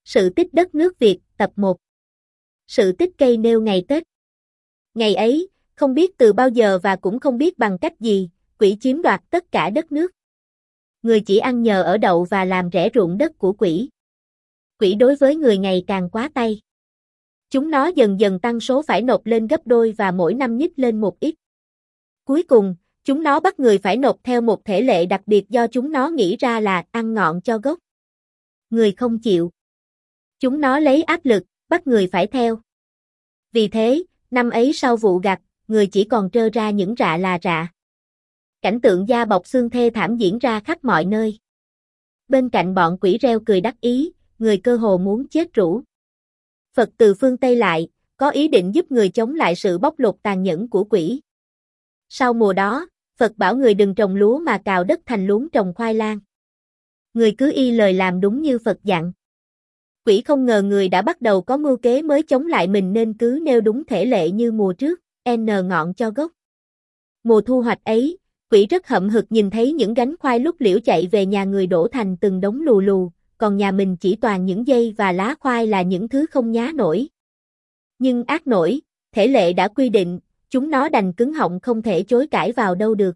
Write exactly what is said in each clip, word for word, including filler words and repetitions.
Sự tích đất nước Việt, tập một. Sự tích cây nêu ngày Tết. Ngày ấy, không biết từ bao giờ và cũng không biết bằng cách gì, quỷ chiếm đoạt tất cả đất nước. Người chỉ ăn nhờ ở đậu và làm rẽ ruộng đất của quỷ. Quỷ đối với người ngày càng quá tay. Chúng nó dần dần tăng số phải nộp lên gấp đôi và mỗi năm nhích lên một ít. Cuối cùng, chúng nó bắt người phải nộp theo một thể lệ đặc biệt do chúng nó nghĩ ra là ăn ngọn cho gốc. Người không chịu. Chúng nó lấy áp lực, bắt người phải theo. Vì thế, năm ấy sau vụ gặt, người chỉ còn trơ ra những rạ là rạ. Cảnh tượng da bọc xương thê thảm diễn ra khắp mọi nơi. Bên cạnh bọn quỷ reo cười đắc ý, người cơ hồ muốn chết rũ. Phật từ phương Tây lại, có ý định giúp người chống lại sự bóc lột tàn nhẫn của quỷ. Sau mùa đó, Phật bảo người đừng trồng lúa mà cào đất thành luống trồng khoai lang. Người cứ y lời làm đúng như Phật dặn. Quỷ không ngờ người đã bắt đầu có mưu kế mới chống lại mình nên cứ nêu đúng thể lệ như mùa trước, n ngọn cho gốc. Mùa thu hoạch ấy, quỷ rất hậm hực nhìn thấy những gánh khoai lúc liễu chạy về nhà người đổ thành từng đống lù lù, còn nhà mình chỉ toàn những dây và lá khoai là những thứ không nhá nổi. Nhưng ác nổi, thể lệ đã quy định, chúng nó đành cứng họng không thể chối cãi vào đâu được.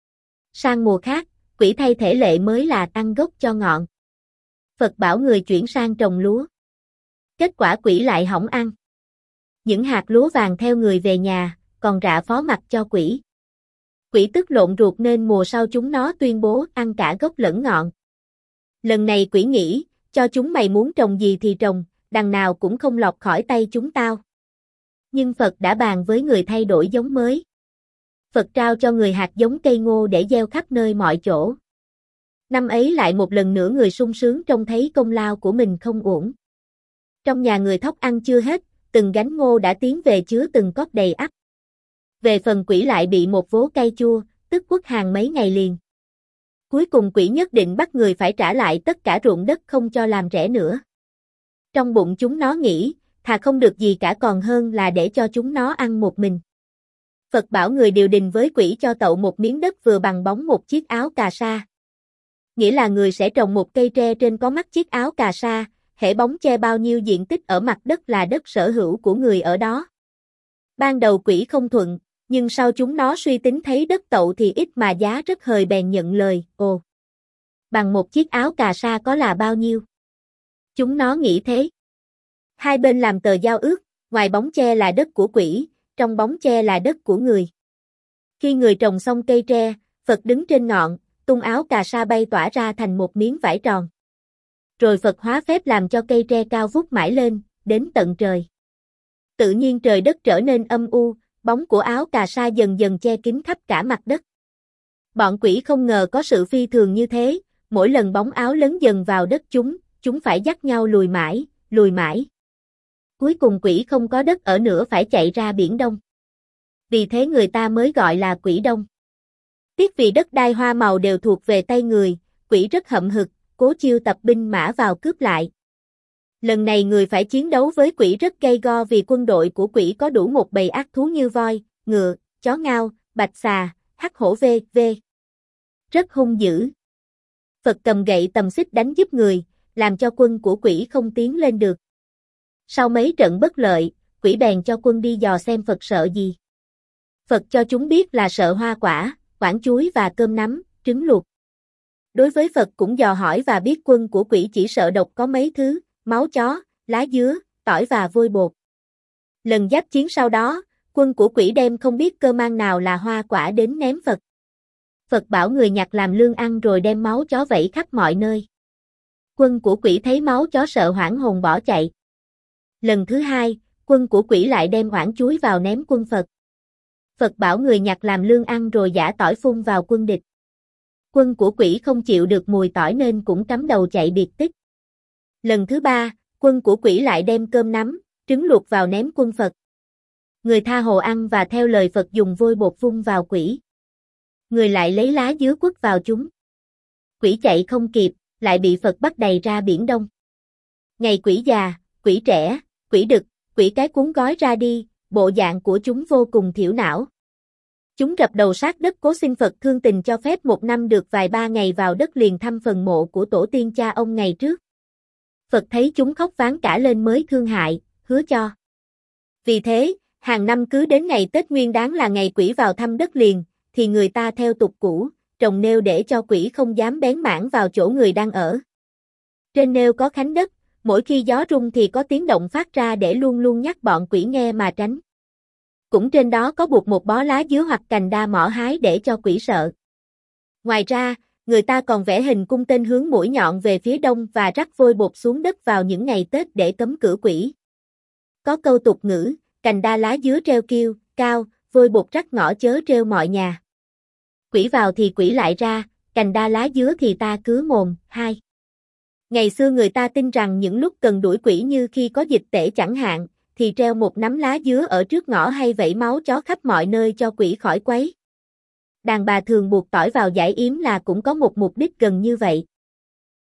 Sang mùa khác, quỷ thay thể lệ mới là ăn gốc cho ngọn. Phật bảo người chuyển sang trồng lúa. Kết quả quỷ lại hỏng ăn. Những hạt lúa vàng theo người về nhà, còn rạ phó mặc cho quỷ. Quỷ tức lộn ruột nên mùa sau chúng nó tuyên bố ăn cả gốc lẫn ngọn. Lần này quỷ nghĩ, cho chúng mày muốn trồng gì thì trồng, đằng nào cũng không lọt khỏi tay chúng tao. Nhưng Phật đã bàn với người thay đổi giống mới. Phật trao cho người hạt giống cây ngô để gieo khắp nơi mọi chỗ. Năm ấy lại một lần nữa người sung sướng trông thấy công lao của mình không uổng. Trong nhà người thóc ăn chưa hết, từng gánh ngô đã tiến về chứa từng cốc đầy ắp. Về phần quỷ lại bị một vố cay chua, tức quất hàng mấy ngày liền. Cuối cùng quỷ nhất định bắt người phải trả lại tất cả ruộng đất không cho làm rẽ nữa. Trong bụng chúng nó nghĩ, thà không được gì cả còn hơn là để cho chúng nó ăn một mình. Phật bảo người điều đình với quỷ cho tậu một miếng đất vừa bằng bóng một chiếc áo cà sa. Nghĩa là người sẽ trồng một cây tre trên có mắt chiếc áo cà sa, hễ bóng che bao nhiêu diện tích ở mặt đất là đất sở hữu của người ở đó. Ban đầu quỷ không thuận, nhưng sau chúng nó suy tính thấy đất tậu thì ít mà giá rất hời bèn nhận lời, ồ. Bằng một chiếc áo cà sa có là bao nhiêu? Chúng nó nghĩ thế. Hai bên làm tờ giao ước, ngoài bóng che là đất của quỷ, trong bóng che là đất của người. Khi người trồng xong cây tre, Phật đứng trên ngọn, tung áo cà sa bay tỏa ra thành một miếng vải tròn. Rồi Phật hóa phép làm cho cây tre cao vút mãi lên, đến tận trời. Tự nhiên trời đất trở nên âm u, bóng của áo cà sa dần dần che kín khắp cả mặt đất. Bọn quỷ không ngờ có sự phi thường như thế, mỗi lần bóng áo lớn dần vào đất chúng, chúng phải dắt nhau lùi mãi, lùi mãi. Cuối cùng quỷ không có đất ở nữa phải chạy ra biển Đông. Vì thế người ta mới gọi là quỷ Đông. Tiếc vì đất đai hoa màu đều thuộc về tay người, quỷ rất hậm hực, cố chiêu tập binh mã vào cướp lại. Lần này người phải chiến đấu với quỷ rất gay go vì quân đội của quỷ có đủ một bầy ác thú như voi, ngựa, chó ngao, bạch xà, hắc hổ vv. Rất hung dữ. Phật cầm gậy tầm xích đánh giúp người, làm cho quân của quỷ không tiến lên được. Sau mấy trận bất lợi, quỷ bèn cho quân đi dò xem Phật sợ gì. Phật cho chúng biết là sợ hoa quả, quả chuối và cơm nắm, trứng luộc. Đối với Phật cũng dò hỏi và biết quân của quỷ chỉ sợ độc có mấy thứ, máu chó, lá dứa, tỏi và vôi bột. Lần giáp chiến sau đó, quân của quỷ đem không biết cơ mang nào là hoa quả đến ném Phật. Phật bảo người nhặt làm lương ăn rồi đem máu chó vẩy khắp mọi nơi. Quân của quỷ thấy máu chó sợ hoảng hồn bỏ chạy. Lần thứ hai, quân của quỷ lại đem oản chuối vào ném quân Phật. Phật bảo người nhặt làm lương ăn rồi giã tỏi phun vào quân địch. Quân của quỷ không chịu được mùi tỏi nên cũng cắm đầu chạy biệt tích. Lần thứ ba, quân của quỷ lại đem cơm nắm, trứng luộc vào ném quân Phật. Người tha hồ ăn và theo lời Phật dùng vôi bột vung vào quỷ. Người lại lấy lá dứa quất vào chúng. Quỷ chạy không kịp, lại bị Phật bắt đầy ra biển Đông. Ngày quỷ già, quỷ trẻ, quỷ đực, quỷ cái cuốn gói ra đi, bộ dạng của chúng vô cùng thiểu não. Chúng rập đầu sát đất cố xin Phật thương tình cho phép một năm được vài ba ngày vào đất liền thăm phần mộ của tổ tiên cha ông ngày trước. Phật thấy chúng khóc ván cả lên mới thương hại, hứa cho. Vì thế, hàng năm cứ đến ngày Tết Nguyên Đán là ngày quỷ vào thăm đất liền, thì người ta theo tục cũ, trồng nêu để cho quỷ không dám bén mảng vào chỗ người đang ở. Trên nêu có khánh đất, mỗi khi gió rung thì có tiếng động phát ra để luôn luôn nhắc bọn quỷ nghe mà tránh. Cũng trên đó có buộc một bó lá dứa hoặc cành đa mỏ hái để cho quỷ sợ. Ngoài ra, người ta còn vẽ hình cung tên hướng mũi nhọn về phía đông và rắc vôi bột xuống đất vào những ngày Tết để cấm cử quỷ. Có câu tục ngữ, cành đa lá dứa treo kiêu, cao, vôi bột rắc ngõ chớ treo mọi nhà. Quỷ vào thì quỷ lại ra, cành đa lá dứa thì ta cứ mồm. Hai. Ngày xưa người ta tin rằng những lúc cần đuổi quỷ như khi có dịch tễ chẳng hạn, thì treo một nắm lá dứa ở trước ngõ hay vẩy máu chó khắp mọi nơi cho quỷ khỏi quấy. Đàn bà thường buộc tỏi vào giải yếm là cũng có một mục đích gần như vậy.